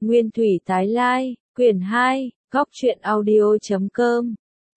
Nguyên thủy tái lai, quyển 2, góc truyện audio.com.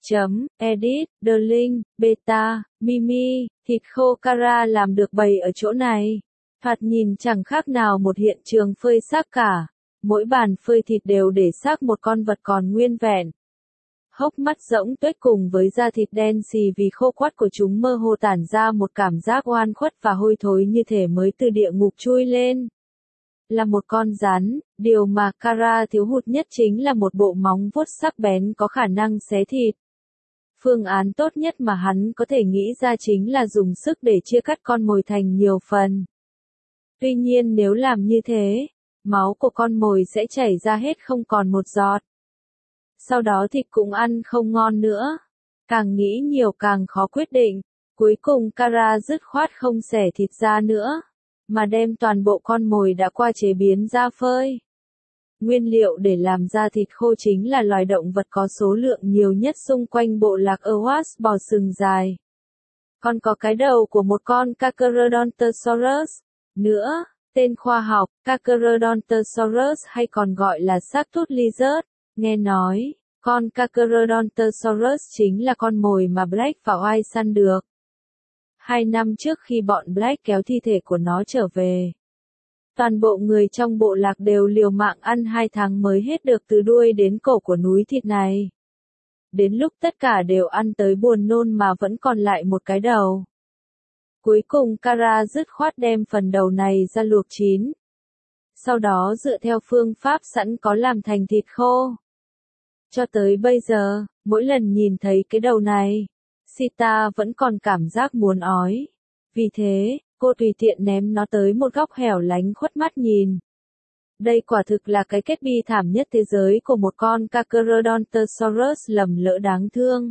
Edit, The Link, Beta, Mimi, thịt khô Kara làm được bày ở chỗ này. Thoạt nhìn chẳng khác nào một hiện trường phơi xác cả. Mỗi bàn phơi thịt đều để xác một con vật còn nguyên vẹn. Hốc mắt rỗng tuếch cùng với da thịt đen xì vì khô quắt của chúng mơ hồ tản ra một cảm giác oan khuất và hôi thối như thể mới từ địa ngục chui lên. Là một con rắn, điều mà Kara thiếu hụt nhất chính là một bộ móng vuốt sắc bén có khả năng xé thịt. Phương án tốt nhất mà hắn có thể nghĩ ra chính là dùng sức để chia cắt con mồi thành nhiều phần. Tuy nhiên nếu làm như thế, máu của con mồi sẽ chảy ra hết không còn một giọt. Sau đó thịt cũng ăn không ngon nữa. Càng nghĩ nhiều càng khó quyết định. Cuối cùng Kara dứt khoát không xẻ thịt ra nữa, mà đem toàn bộ con mồi đã qua chế biến ra phơi. Nguyên liệu để làm ra thịt khô chính là loài động vật có số lượng nhiều nhất xung quanh bộ lạc Awas, bò sừng dài. Còn có cái đầu của một con Carcharodontosaurus nữa, tên khoa học Carcharodontosaurus hay còn gọi là xác-thút lizard. Nghe nói, con Carcharodontosaurus chính là con mồi mà Black và White săn được. 2 năm trước khi bọn Black kéo thi thể của nó trở về, toàn bộ người trong bộ lạc đều liều mạng ăn 2 tháng mới hết được từ đuôi đến cổ của núi thịt này. Đến lúc tất cả đều ăn tới buồn nôn mà vẫn còn lại một cái đầu. Cuối cùng Kara dứt khoát đem phần đầu này ra luộc chín. Sau đó dựa theo phương pháp sẵn có làm thành thịt khô. Cho tới bây giờ, mỗi lần nhìn thấy cái đầu này, Sita vẫn còn cảm giác muốn ói. Vì thế, cô tùy tiện ném nó tới một góc hẻo lánh khuất mắt nhìn. Đây quả thực là cái kết bi thảm nhất thế giới của một con Carcharodontosaurus lầm lỡ đáng thương.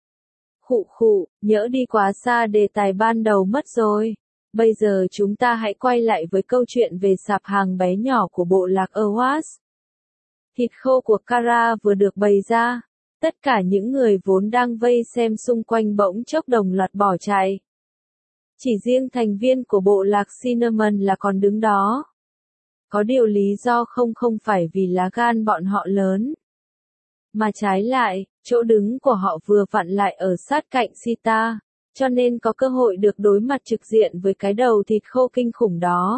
Khụ khụ, nhỡ đi quá xa đề tài ban đầu mất rồi. Bây giờ chúng ta hãy quay lại với câu chuyện về sạp hàng bé nhỏ của bộ lạc Awas. Thịt khô của Kara vừa được bày ra. Tất cả những người vốn đang vây xem xung quanh bỗng chốc đồng loạt bỏ chạy. Chỉ riêng thành viên của bộ lạc Cinnamon là còn đứng đó. Có điều lý do không phải vì lá gan bọn họ lớn. Mà trái lại, chỗ đứng của họ vừa vặn lại ở sát cạnh Sita, cho nên có cơ hội được đối mặt trực diện với cái đầu thịt khô kinh khủng đó.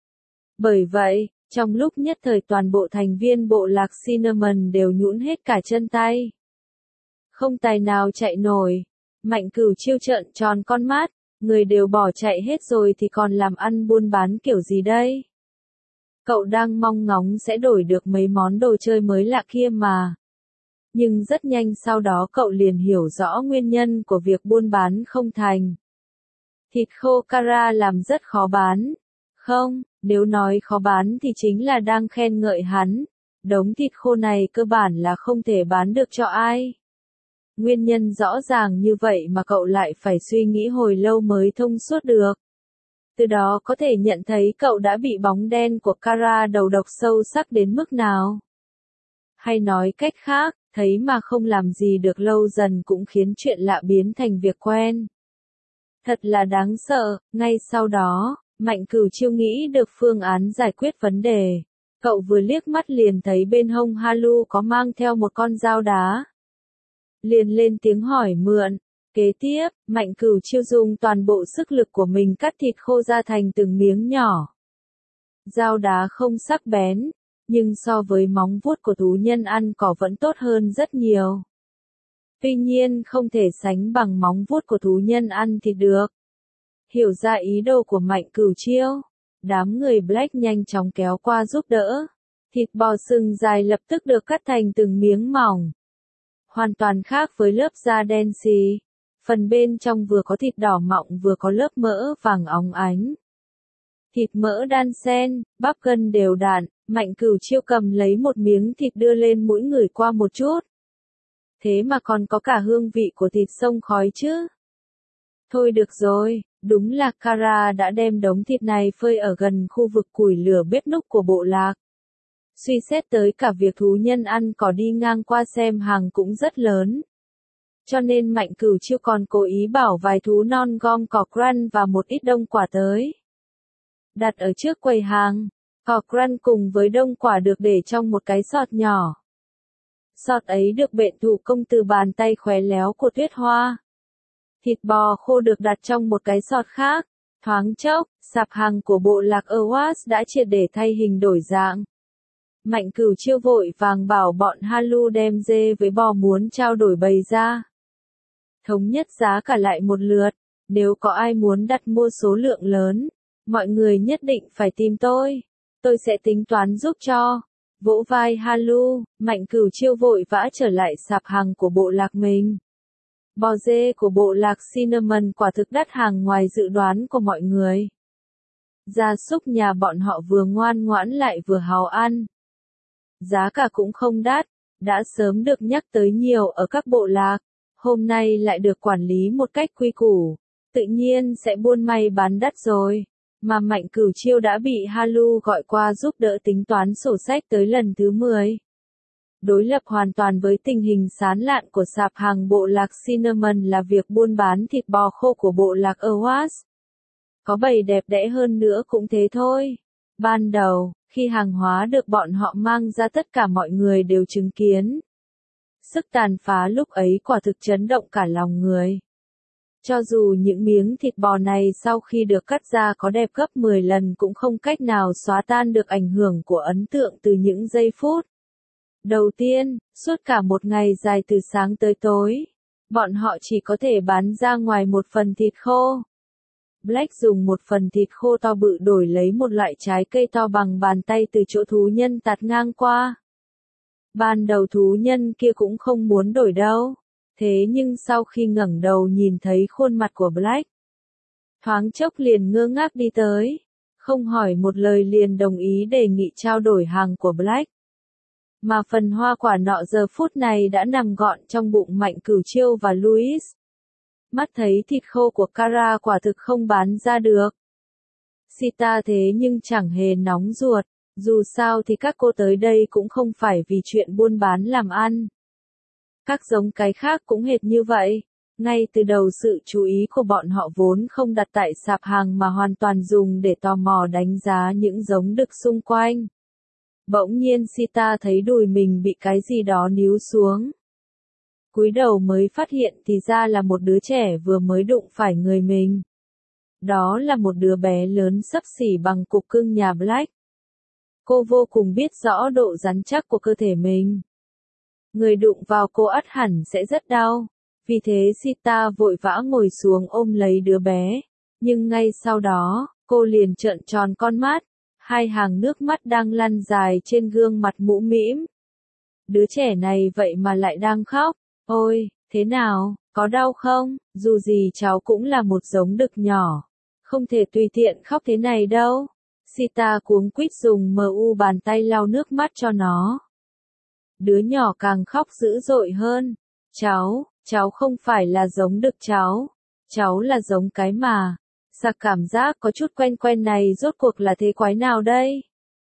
Bởi vậy, trong lúc nhất thời toàn bộ thành viên bộ lạc Cinnamon đều nhũn hết cả chân tay. Không tài nào chạy nổi. Mạnh Cửu Chiêu trợn tròn con mắt, người đều bỏ chạy hết rồi thì còn làm ăn buôn bán kiểu gì đây? Cậu đang mong ngóng sẽ đổi được mấy món đồ chơi mới lạ kia mà. Nhưng rất nhanh sau đó cậu liền hiểu rõ nguyên nhân của việc buôn bán không thành. Thịt khô Kara làm rất khó bán. Không, nếu nói khó bán thì chính là đang khen ngợi hắn. Đống thịt khô này cơ bản là không thể bán được cho ai. Nguyên nhân rõ ràng như vậy mà cậu lại phải suy nghĩ hồi lâu mới thông suốt được. Từ đó có thể nhận thấy cậu đã bị bóng đen của Kara đầu độc sâu sắc đến mức nào. Hay nói cách khác, thấy mà không làm gì được lâu dần cũng khiến chuyện lạ biến thành việc quen. Thật là đáng sợ. Ngay sau đó, Mạnh Cửu Chiêu nghĩ được phương án giải quyết vấn đề. Cậu vừa liếc mắt liền thấy bên hông Halu có mang theo một con dao đá. Liền lên tiếng hỏi mượn. Kế tiếp, Mạnh Cửu Chiêu dùng toàn bộ sức lực của mình cắt thịt khô ra thành từng miếng nhỏ. Dao đá không sắc bén, nhưng so với móng vuốt của thú nhân ăn cỏ vẫn tốt hơn rất nhiều. Tuy nhiên không thể sánh bằng móng vuốt của thú nhân ăn thịt được. Hiểu ra ý đồ của Mạnh Cửu Chiêu, đám người Black nhanh chóng kéo qua giúp đỡ. Thịt bò sừng dài lập tức được cắt thành từng miếng mỏng. Hoàn toàn khác với lớp da đen xì. Phần bên trong vừa có thịt đỏ mọng vừa có lớp mỡ vàng óng ánh. Thịt mỡ đan xen, bắp gân đều đặn, Mạnh Cửu Chiêu cầm lấy một miếng thịt đưa lên mũi ngửi qua một chút. Thế mà còn có cả hương vị của thịt xông khói chứ. Thôi được rồi, đúng là Kara đã đem đống thịt này phơi ở gần khu vực củi lửa bếp núc của bộ lạc. Suy xét tới cả việc thú nhân ăn cỏ đi ngang qua xem hàng cũng rất lớn. Cho nên Mạnh Cửu Chiêu còn cố ý bảo vài thú non gom cỏ crunch và một ít đông quả tới. Đặt ở trước quầy hàng. Cochrane cùng với đông quả được để trong một cái sọt nhỏ. Sọt ấy được bện thủ công từ bàn tay khéo léo của Tuyết Hoa. Thịt bò khô được đặt trong một cái sọt khác. Thoáng chốc, sạp hàng của bộ lạc Awas đã triệt để thay hình đổi dạng. Mạnh Cửu Chiêu vội vàng bảo bọn Halu đem dê với bò muốn trao đổi bày ra. Thống nhất giá cả lại một lượt, nếu có ai muốn đặt mua số lượng lớn, mọi người nhất định phải tìm tôi sẽ tính toán giúp cho. Vỗ vai Halu, Mạnh Cửu Chiêu vội vã trở lại sạp hàng của bộ lạc mình. Bò dê của bộ lạc Cinnamon quả thực đắt hàng ngoài dự đoán của mọi người. Gia súc nhà bọn họ vừa ngoan ngoãn lại vừa hào ăn. Giá cả cũng không đắt, đã sớm được nhắc tới nhiều ở các bộ lạc, hôm nay lại được quản lý một cách quy củ, tự nhiên sẽ buôn may bán đắt rồi. Mà Mạnh Cửu Chiêu đã bị Halu gọi qua giúp đỡ tính toán sổ sách tới lần thứ 10. Đối lập hoàn toàn với tình hình sán lạn của sạp hàng bộ lạc Cinnamon là việc buôn bán thịt bò khô của bộ lạc Awas. Có bày đẹp đẽ hơn nữa cũng thế thôi. Ban đầu, khi hàng hóa được bọn họ mang ra tất cả mọi người đều chứng kiến. Sức tàn phá lúc ấy quả thực chấn động cả lòng người. Cho dù những miếng thịt bò này sau khi được cắt ra có đẹp gấp 10 lần cũng không cách nào xóa tan được ảnh hưởng của ấn tượng từ những giây phút. Đầu tiên, suốt cả một ngày dài từ sáng tới tối, bọn họ chỉ có thể bán ra ngoài một phần thịt khô. Black dùng một phần thịt khô to bự đổi lấy một loại trái cây to bằng bàn tay từ chỗ thú nhân tạt ngang qua. Ban đầu thú nhân kia cũng không muốn đổi đâu. Thế nhưng sau khi ngẩng đầu nhìn thấy khuôn mặt của Black, thoáng chốc liền ngơ ngác đi tới, không hỏi một lời liền đồng ý đề nghị trao đổi hàng của Black. Mà phần hoa quả nọ giờ phút này đã nằm gọn trong bụng Mạnh Cửu Chiêu và Louis. Mắt thấy thịt khô của Kara quả thực không bán ra được. Sita thế nhưng chẳng hề nóng ruột, dù sao thì các cô tới đây cũng không phải vì chuyện buôn bán làm ăn. Các giống cái khác cũng hệt như vậy, ngay từ đầu sự chú ý của bọn họ vốn không đặt tại sạp hàng mà hoàn toàn dùng để tò mò đánh giá những giống đực xung quanh. Bỗng nhiên Sita thấy đùi mình bị cái gì đó níu xuống. Cúi đầu mới phát hiện thì ra là một đứa trẻ vừa mới đụng phải người mình. Đó là một đứa bé lớn xấp xỉ bằng cục cưng nhà Black. Cô vô cùng biết rõ độ rắn chắc của cơ thể mình. Người đụng vào cô ắt hẳn sẽ rất đau. Vì thế Sita vội vã ngồi xuống ôm lấy đứa bé. Nhưng ngay sau đó, cô liền trợn tròn con mắt. Hai hàng nước mắt đang lăn dài trên gương mặt mũ mĩm. Đứa trẻ này vậy mà lại đang khóc. Ôi, thế nào, có đau không? Dù gì cháu cũng là một giống đực nhỏ. Không thể tùy tiện khóc thế này đâu. Sita cuống quýt dùng bàn tay lau nước mắt cho nó. Đứa nhỏ càng khóc dữ dội hơn. Cháu không phải là giống đực cháu là giống cái mà. Sạc cảm giác có chút quen quen này rốt cuộc là thế quái nào đây?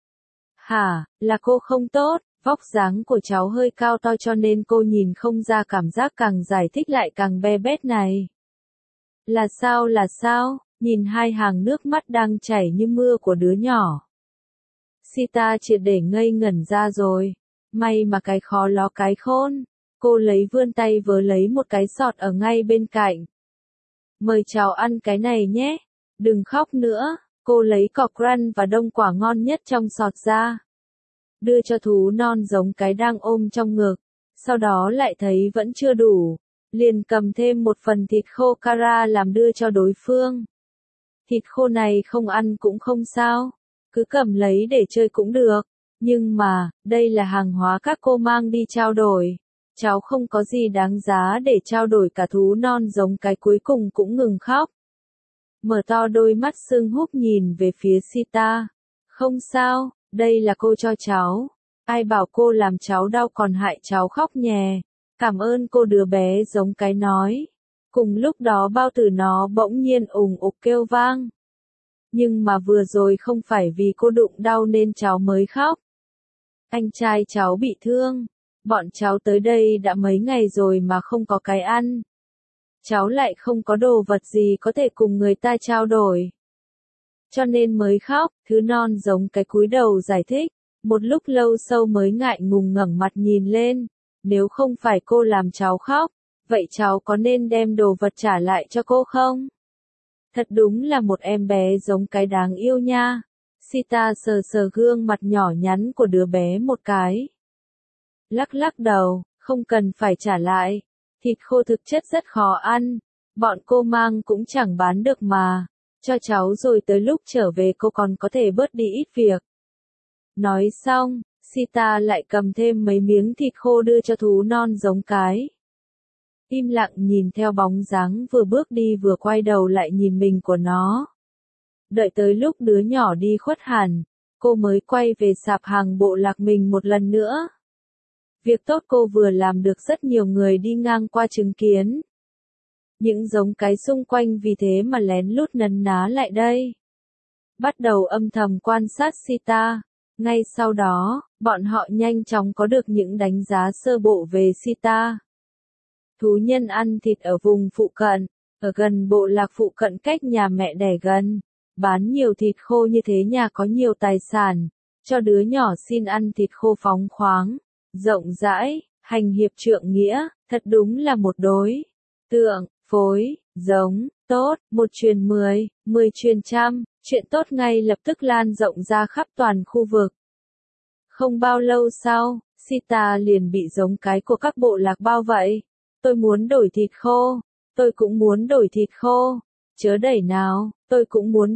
Hả, là cô không tốt, vóc dáng của cháu hơi cao to cho nên cô nhìn không ra cảm giác càng giải thích lại càng be bét này. Là sao, nhìn hai hàng nước mắt đang chảy như mưa của đứa nhỏ. Sita triệt để ngây ngẩn ra rồi, may mà cái khó ló cái khôn, cô vươn tay vớ lấy một cái sọt ở ngay bên cạnh. Mời cháu ăn cái này nhé, đừng khóc nữa, cô lấy Cochrane và đông quả ngon nhất trong sọt ra. Đưa cho thú non giống cái đang ôm trong ngực, sau đó lại thấy vẫn chưa đủ, liền cầm thêm một phần thịt khô Kara làm đưa cho đối phương. Thịt khô này không ăn cũng không sao, cứ cầm lấy để chơi cũng được, nhưng mà, đây là hàng hóa các cô mang đi trao đổi. Cháu không có gì đáng giá để trao đổi cả thú non giống cái cuối cùng cũng ngừng khóc. Mở to đôi mắt sưng húp nhìn về phía Sita. Không sao, đây là cô cho cháu. Ai bảo cô làm cháu đau còn hại cháu khóc nhè. Cảm ơn cô, đứa bé giống cái nói. Cùng lúc đó bao tử nó bỗng nhiên ùng ục kêu vang. Nhưng mà vừa rồi không phải vì cô đụng đau nên cháu mới khóc. Anh trai cháu bị thương. Bọn cháu tới đây đã mấy ngày rồi mà không có cái ăn. Cháu lại không có đồ vật gì có thể cùng người ta trao đổi. cho nên mới khóc, thứ non giống cái cúi đầu giải thích, một lúc lâu sau mới ngại ngùng ngẩng mặt nhìn lên, nếu không phải cô làm cháu khóc, vậy cháu có nên đem đồ vật trả lại cho cô không? Thật đúng là một em bé giống cái đáng yêu nha. Sita sờ sờ gương mặt nhỏ nhắn của đứa bé một cái. Lắc lắc đầu, không cần phải trả lại. Thịt khô thực chất rất khó ăn. Bọn cô mang cũng chẳng bán được mà. Cho cháu rồi tới lúc trở về cô còn có thể bớt đi ít việc. Nói xong, Sita lại cầm thêm mấy miếng thịt khô đưa cho thú non giống cái. Im lặng nhìn theo bóng dáng vừa bước đi vừa quay đầu lại nhìn mình của nó. Đợi tới lúc đứa nhỏ đi khuất hẳn, cô mới quay về sạp hàng bộ lạc mình một lần nữa. Việc tốt cô vừa làm được rất nhiều người đi ngang qua chứng kiến. Những giống cái xung quanh vì thế mà lén lút nấn ná lại đây. Bắt đầu âm thầm quan sát Sita. Ngay sau đó, bọn họ nhanh chóng có được những đánh giá sơ bộ về Sita. Thú nhân ăn thịt ở vùng phụ cận, ở gần bộ lạc phụ cận cách nhà mẹ đẻ gần. Bán nhiều thịt khô như thế nhà có nhiều tài sản, cho đứa nhỏ xin ăn thịt khô phóng khoáng, rộng rãi, hành hiệp trượng nghĩa, thật đúng là một đối tượng, phối, giống, tốt, một truyền 10, 10 truyền trăm, chuyện tốt ngay lập tức lan rộng ra khắp toàn khu vực. Không bao lâu sau, Sita liền bị giống cái của các bộ lạc bao vây. Tôi muốn đổi thịt khô, tôi cũng muốn đổi thịt khô, chớ đẩy nào, tôi cũng muốn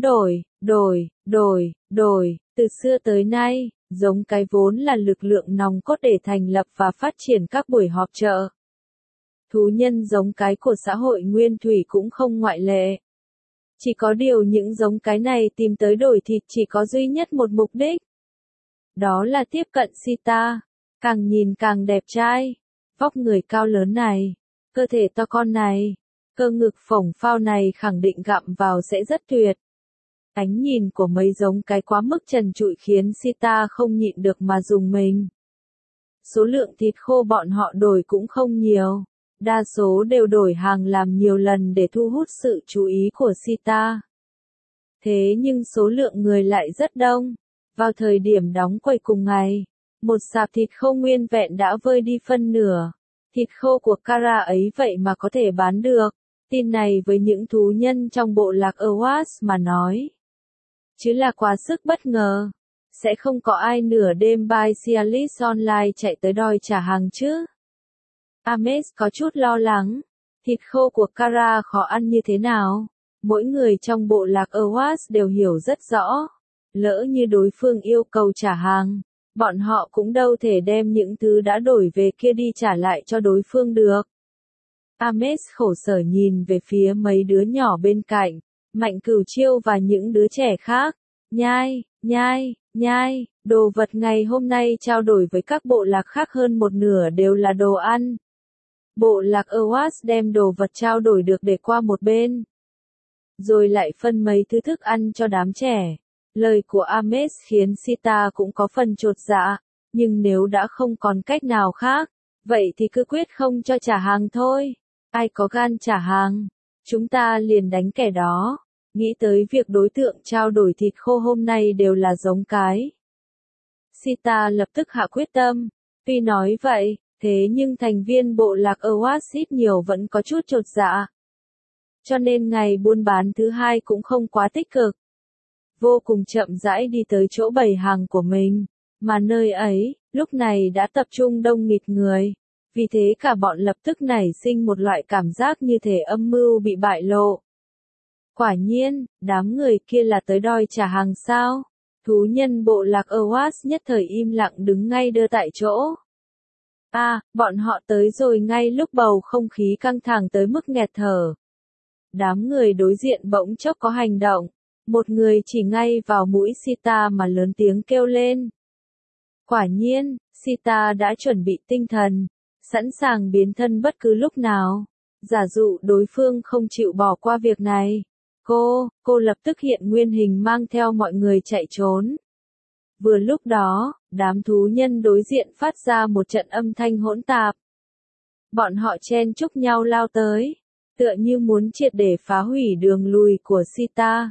đổi, từ xưa tới nay, giống cái vốn là lực lượng nòng cốt để thành lập và phát triển các buổi họp chợ. Thú nhân giống cái của xã hội nguyên thủy cũng không ngoại lệ. Chỉ có điều những giống cái này tìm tới đổi thịt chỉ có duy nhất một mục đích. Đó là tiếp cận Sita, càng nhìn càng đẹp trai, vóc người cao lớn này, cơ thể to con này, cơ ngực phồng phao này khẳng định gặm vào sẽ rất tuyệt. Ánh nhìn của mấy giống cái quá mức trần trụi khiến Sita không nhịn được mà rùng mình. Số lượng thịt khô bọn họ đổi cũng không nhiều, đa số đều đổi hàng làm nhiều lần để thu hút sự chú ý của Sita. Thế nhưng số lượng người lại rất đông. Vào thời điểm đóng quầy cùng ngày, một sạp thịt khô nguyên vẹn đã vơi đi phân nửa. Thịt khô của Kara ấy vậy mà có thể bán được. Tin này với những thú nhân trong bộ lạc Awas mà nói. Chứ là quá sức bất ngờ. Sẽ không có ai nửa đêm buy Cialis online chạy tới đòi trả hàng chứ. Ames có chút lo lắng. Thịt khô của Kara khó ăn như thế nào? Mỗi người trong bộ lạc Awas đều hiểu rất rõ. Lỡ như đối phương yêu cầu trả hàng, bọn họ cũng đâu thể đem những thứ đã đổi về kia đi trả lại cho đối phương được. Ames khổ sở nhìn về phía mấy đứa nhỏ bên cạnh, Mạnh Cửu Chiêu và những đứa trẻ khác. Nhai, đồ vật ngày hôm nay trao đổi với các bộ lạc khác hơn một nửa đều là đồ ăn. Bộ lạc Awas đem đồ vật trao đổi được để qua một bên. Rồi lại phân mấy thứ thức ăn cho đám trẻ. Lời của Ames khiến Sita cũng có phần chột dạ, nhưng nếu đã không còn cách nào khác, vậy thì cứ quyết không cho trả hàng thôi. Ai có gan trả hàng, chúng ta liền đánh kẻ đó. Nghĩ tới việc đối tượng trao đổi thịt khô hôm nay đều là giống cái. Sita lập tức hạ quyết tâm. Tuy nói vậy, thế nhưng thành viên bộ lạc Awas ít nhiều vẫn có chút chột dạ. Cho nên ngày buôn bán thứ hai cũng không quá tích cực. Vô cùng chậm rãi đi tới chỗ bày hàng của mình, mà nơi ấy, lúc này đã tập trung đông nghịt người. Vì thế cả bọn lập tức nảy sinh một loại cảm giác như thể âm mưu bị bại lộ. Quả nhiên, đám người kia là tới đòi trả hàng sao? Thú nhân bộ lạc Awas nhất thời im lặng đứng ngay đơ tại chỗ. Bọn họ tới rồi ngay lúc bầu không khí căng thẳng tới mức nghẹt thở. Đám người đối diện bỗng chốc có hành động. Một người chỉ ngay vào mũi Sita mà lớn tiếng kêu lên. Quả nhiên, Sita đã chuẩn bị tinh thần, sẵn sàng biến thân bất cứ lúc nào. Giả dụ đối phương không chịu bỏ qua việc này. Cô lập tức hiện nguyên hình mang theo mọi người chạy trốn. Vừa lúc đó, đám thú nhân đối diện phát ra một trận âm thanh hỗn tạp. Bọn họ chen chúc nhau lao tới, tựa như muốn triệt để phá hủy đường lùi của Sita.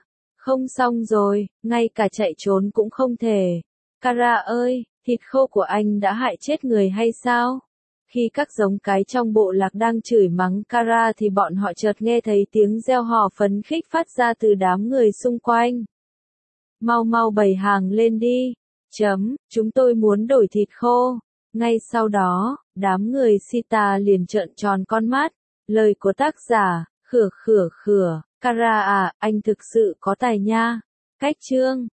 Không xong rồi, ngay cả chạy trốn cũng không thể. Kara ơi, thịt khô của anh đã hại chết người hay sao? Khi các giống cái trong bộ lạc đang chửi mắng Kara thì bọn họ chợt nghe thấy tiếng reo hò phấn khích phát ra từ đám người xung quanh. Mau mau bày hàng lên đi. Chúng tôi muốn đổi thịt khô. Ngay sau đó, đám người Sita liền trợn tròn con mắt. Lời của tác giả, khửa, Kara à, anh thực sự có tài nha. Cách chương